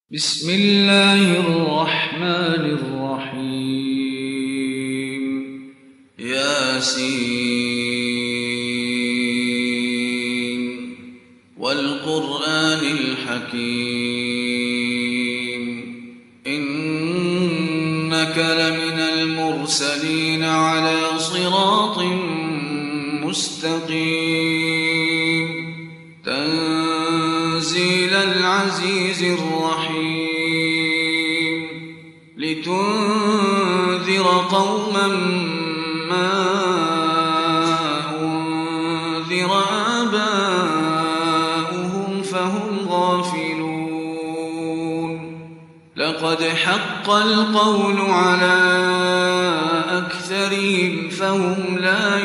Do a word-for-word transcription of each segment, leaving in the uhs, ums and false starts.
بسم الله الرحمن الرحيم ياسين والقرآن الحكيم إنك لمن المرسلين على صراط مستقيم تنزيل العزيز الرحيم لتنذر قوما ما أنذر آباؤهم فهم غافلون لقد حق القول على أكثرهم فهم لا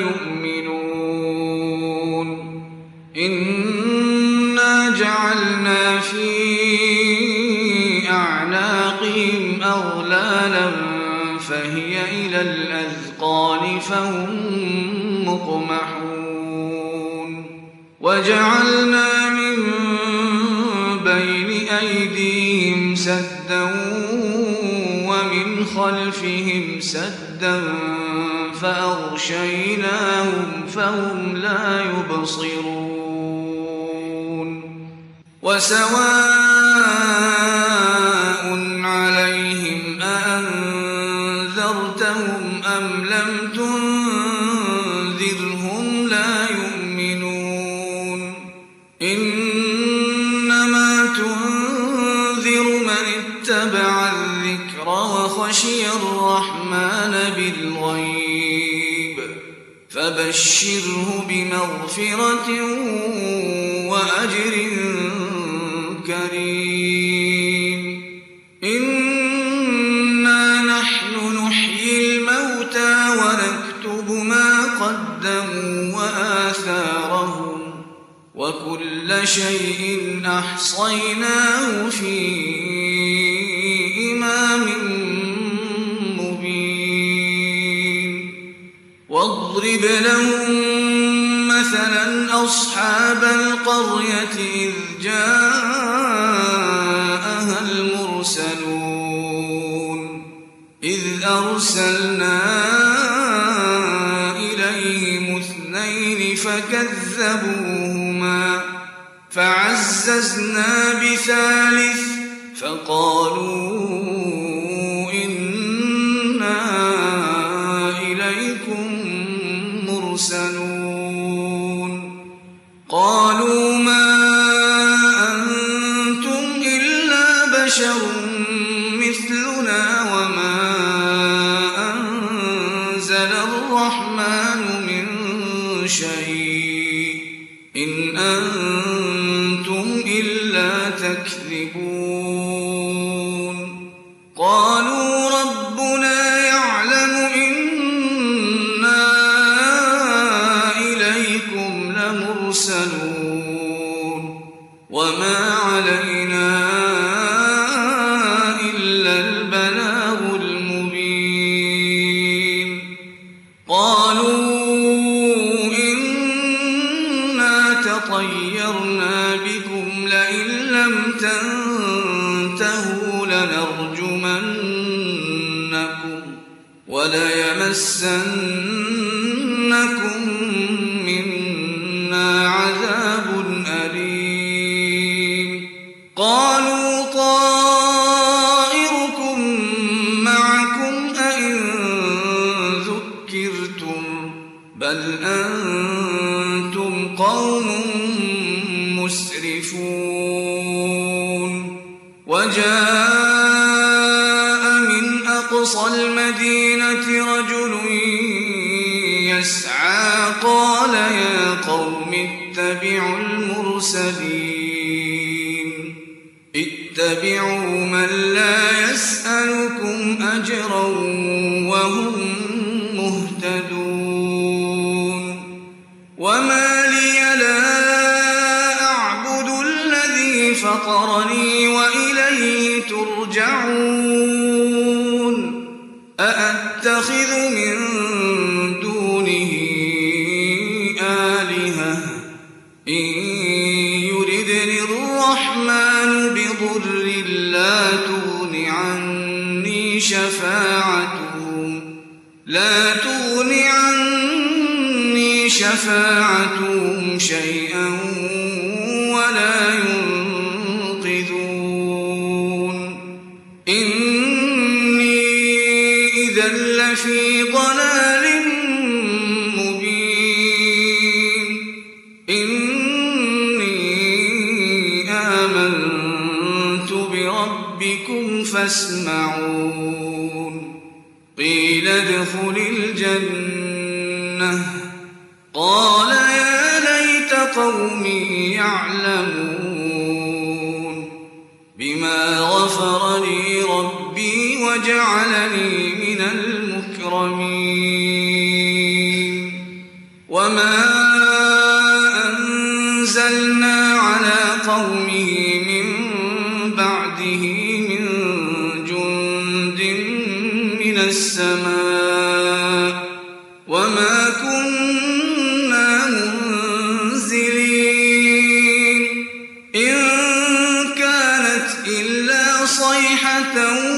يؤمنون إنا جعلنا في أعناقهم أغلالا فهي إلى الأذقان فهم مقمحون وجعلنا من بين أيديهم سدا ومن خلفهم سدا فأغشيناهم فهم لا يبصرون وسواء عليهم أأنذرتهم أم لم تنذرهم لا يؤمنون إنما تنذر من اتبع الذكر وخشي الرحمن بالغيب فبشره بمغفرة وأجر كريم إنا نحن نحيي الموتى ونكتب ما قدموا وآثارهم وكل شيء أحصيناه في إمام مبين واضرب لهم مثلا أصحاب القرية إذ جاءها المرسلون إذ أرسلنا إليهم اثنين فكذبوهما فعززنا بثالث فقالوا إنا إليكم مرسلون قالوا ما أنتم إلا بشر مثلنا وما أنزل الرحمن من شيء إن أنتم إلا تكذبون قالوا ربنا يعلم إنا إليكم لمرسلون وما علينا إلا البلاغ المبين قالوا إنا تطيرنا بكم لئن لم تنتهوا لنرجمنكم وليمسنكم منا عذاب أليم قالوا طائركم معكم أئن ذكرتم بل أنتم قوم مسرفون وجاء من أقصى المدينة رجل يسعى قال يا قوم اتبعوا المرسلين اتبعوا من لا يسألكم أجرا وهم مهتدون وما لي لا أعبد الذي فطرني وإليه ترجعون أأتخذ من دونه آلهة إن يردني الرحمن بضر لا تغن عني شفاعتهم لا تغن عني شفاعتهم شيئا ولا ينقذون إني إذا لفي ضلال مبين إني آمنت بربكم فاسمعون قيل ادخل الجنة قال يا ليت قومي يعلمون بما غفر لي ربي وجعلني من المكرمين وما أنزلنا على قومه من بعده من جند من السماء وما كنا منزلين إن كانت إلا صيحة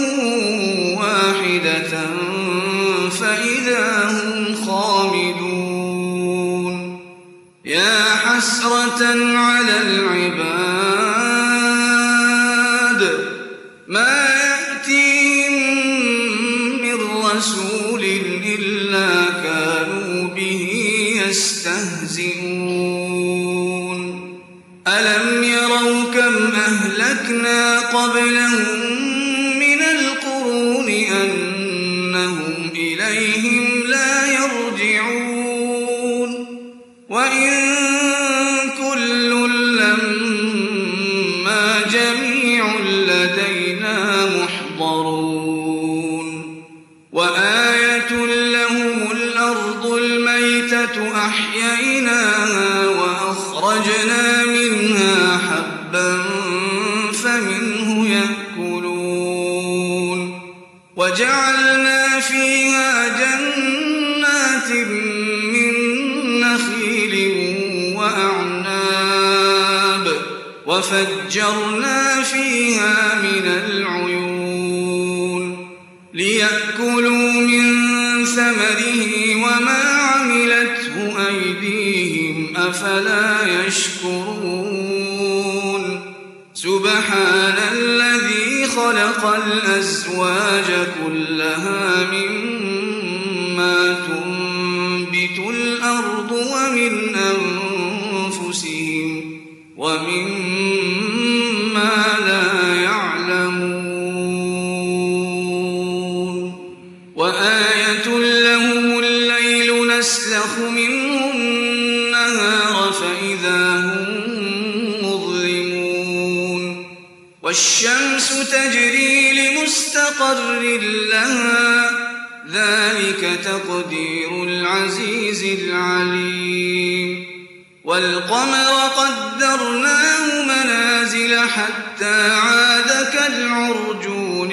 واحدة فإذا هم خامدون يا حسرة على العباد ما يأتيهم من رسول إلا كانوا به يستهزئون ألم يروا كم أهلكنا قبلهم من القرون أنهم إليهم لا يرجعون وإن كل لما جميع لدينا محضرون وآية لهم الأرض الميتة أحييناها وأخرجنا منها حبا فمنه يأكلون وجعلنا فيها جنات من نخيل وأعناب وفجرنا فيها من العيون ليأكلوا من ثمره وما عملته أيديهم أفلا يشكرون سبحان الذي خلق الأزواج كلها مما تنبت الأرض ومن أنفسهم ومما لا يعلمون وآية لهم الليل نسلخ منه النهار فإذا هم مظلمون والشمس تجري لمستقر لها ذلك تقدير العزيز العليم والقمر قدرناه منازل حتى عاد كالعرجون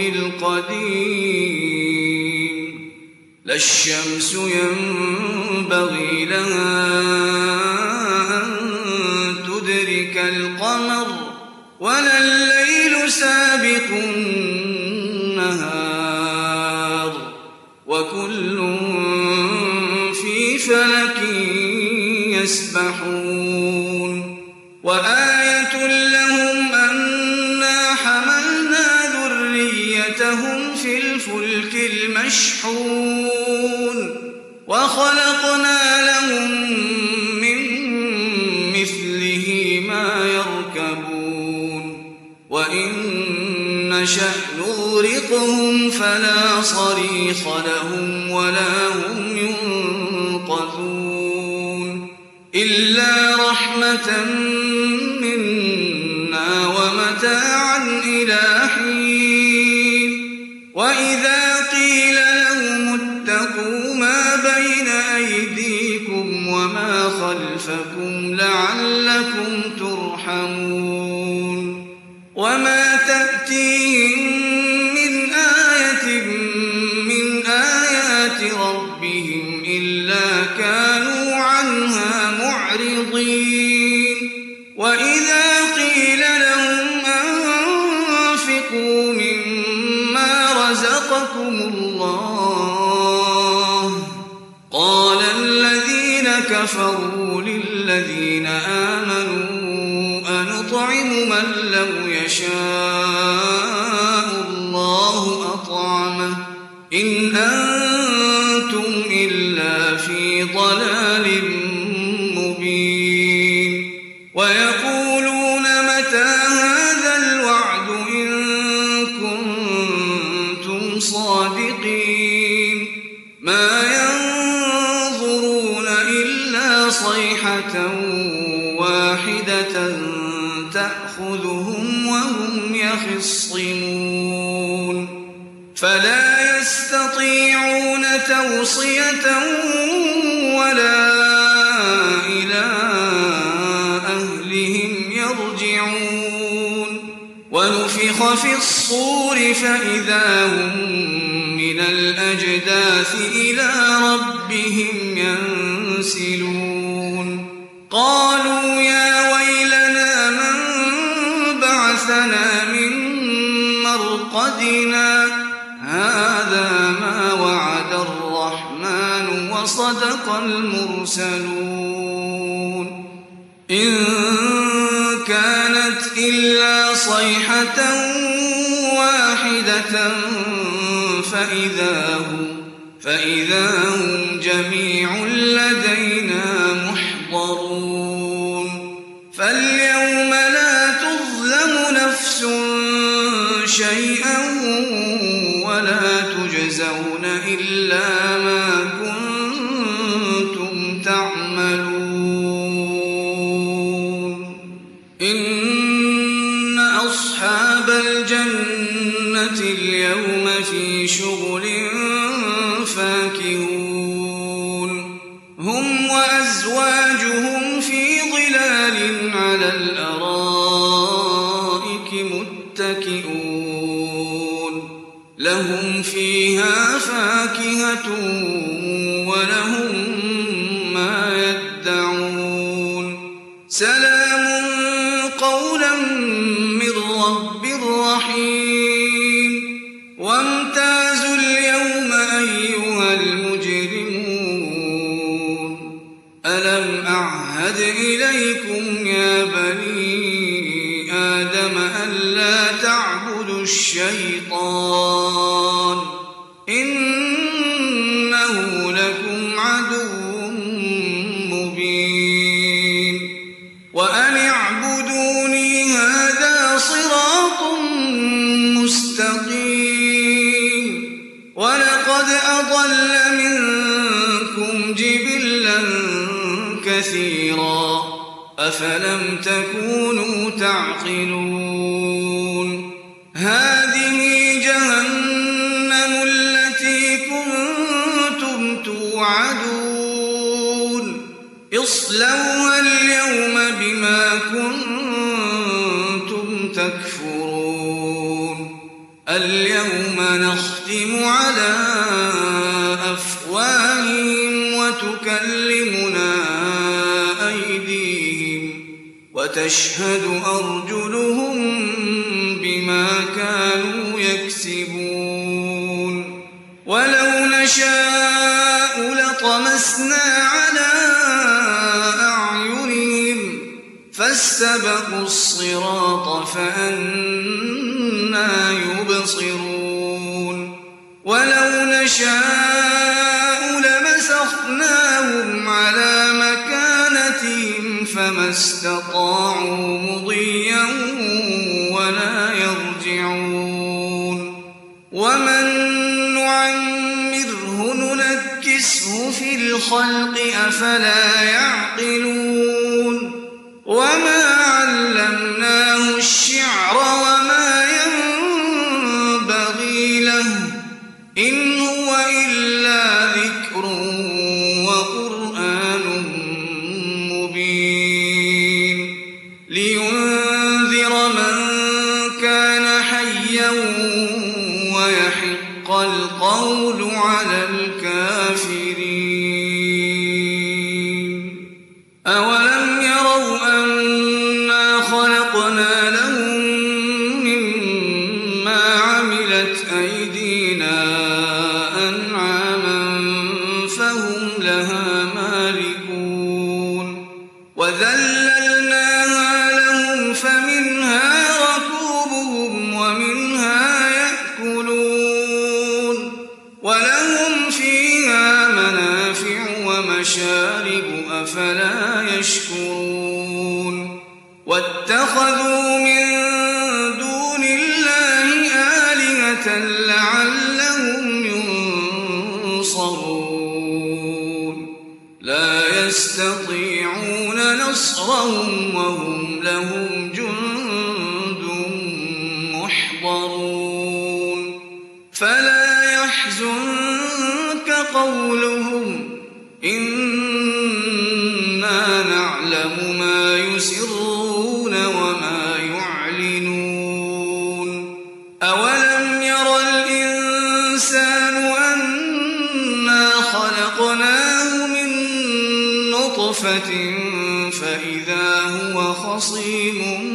القديم لا الشمس ينبغي لها أن تدرك القمر ولا الليل سابق النهار وكل في فلك يسبحون وآية لهم أنا حملنا ذريتهم في الفلك المشحون وخلقنا لهم من مثله ما يركبون وإن نشأ نغرقهم فلا صريخ لهم ولا هم ينقذون إلا رحمة منا ومتاعا إلى حين وإذا قيل لهم اتقوا ما بين أيديكم وما خلفكم لعلكم ترحمون وما تأتيهم من آية من آيات ربهم إلا كانوا عنها معرضين وإذا قيل لهم أنفقوا قاتلكم الله. قال الذين كفروا للذين آمنوا أنطعم من لو يشاء الله أطعمه إن أنتم إلا في ضلال مبين. ويقولون متى هذا الوعد إن كنتم صادقين. ما ينظرون إلا صيحة واحدة تأخذهم وهم يخصمون فلا يستطيعون توصية ولا إلى أهلهم يرجعون. ونفخ في الصور فإذا هم من الأجداث إلى ربهم ينسلون. قالوا يا ويلنا من بعثنا من مرقدنا هذا ما وعد الرحمن وصدق المرسلون. إن كانت إلا صيحة واحدة فإذا هم, فإذا هم جميع لدينا محضرون. فاليوم لا تظلم نفس شيئا ولا تجزون إلا ما كنتم تعملون. إن أصحاب الجنة اليوم في شغل فاكهون هم وأزواجهم في ظلال على الأرائك متكئون لهم فيها فاكهة ولهم ما يدعون. سلام قولا من رب رحيم. وامتازوا اليوم أيها المجرمون ألم أعهد إليكم يا بني آدم ألا تعبدوا الشيطان إنه لكم عدو مبين. وأن اعبدوني هذا صراط مستقيم. ولقد أضل منكم جبلا كثيرا أفلم تكونوا تعقلون. هذه جهنم التي كنتم توعدون اصلوها اليوم بما كنتم تكفرون. اليوم نختم على أفواههم وتكلمنا أيديهم وتشهد أرجلهم بما كانوا يكسبون. ولو نشاء لطمسنا على أعينهم فاستبقوا الصراط فأنى يبصرون. ولو نشاء لمسخناهم على مكانتهم فما استطاعوا مضيا ولا يرجعون. ومن نعمره ننكسه في الخلق أفلا يعقلون. وما علمناه الشعر وما ينبغي له إن هو إلا ذكر وقرآن مبين. لينذر من كان حيا ويحق القول على الكافرين. أولم يروا أنا خلقنا لهم مما عملت أيدينا آيَةً لَعَلَّهُمْ يُنصَرُونَ لَا يَسْتَطِيعُونَ نَصْرَهُمْ وَهُمْ لَهُمْ جُندٌ مُّحْضَرُونَ فَلَا يَحْزُنكَ قَوْلُهُمْ إِنَّا نَعْلَمُ مَا يُسِرُّونَ وَمَا يُعْلِنُونَ أَوَلَمْ يَرَ الْإِنسَانُ أَنَّا خَلَقْنَاهُ مِن نُّطْفَةٍ فَإِذَا هُوَ خَصِيمٌ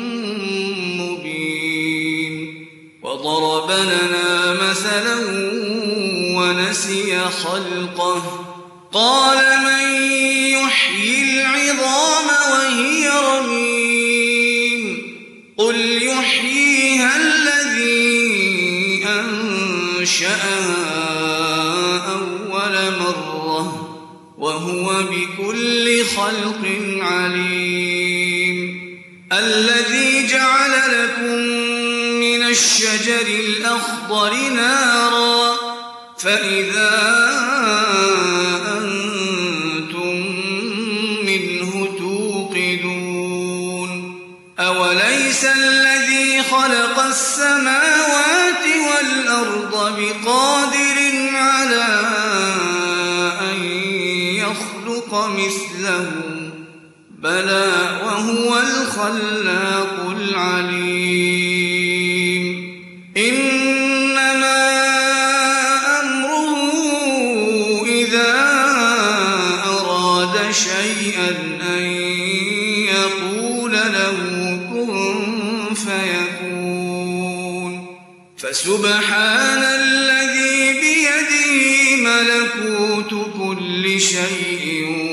مُّبِينٌ وَضَرَبَ لَنَا مَثَلًا ونسي خلقه قال من يحيي العظام وهي رميم قل يحييها الذي أنشأها أول مرة وهو بكل خلق عليم الذي جعل لكم من الشجر الأخضر نارا فإذا أنتم منه توقدون أوليس الذي خلق السماوات والأرض بقادر على أن يخلق مثلهم بلى وهو الخلاق العليم إنما شيئا أن يقول له كن فيكون فسبحان الذي بيده ملكوت كل شيء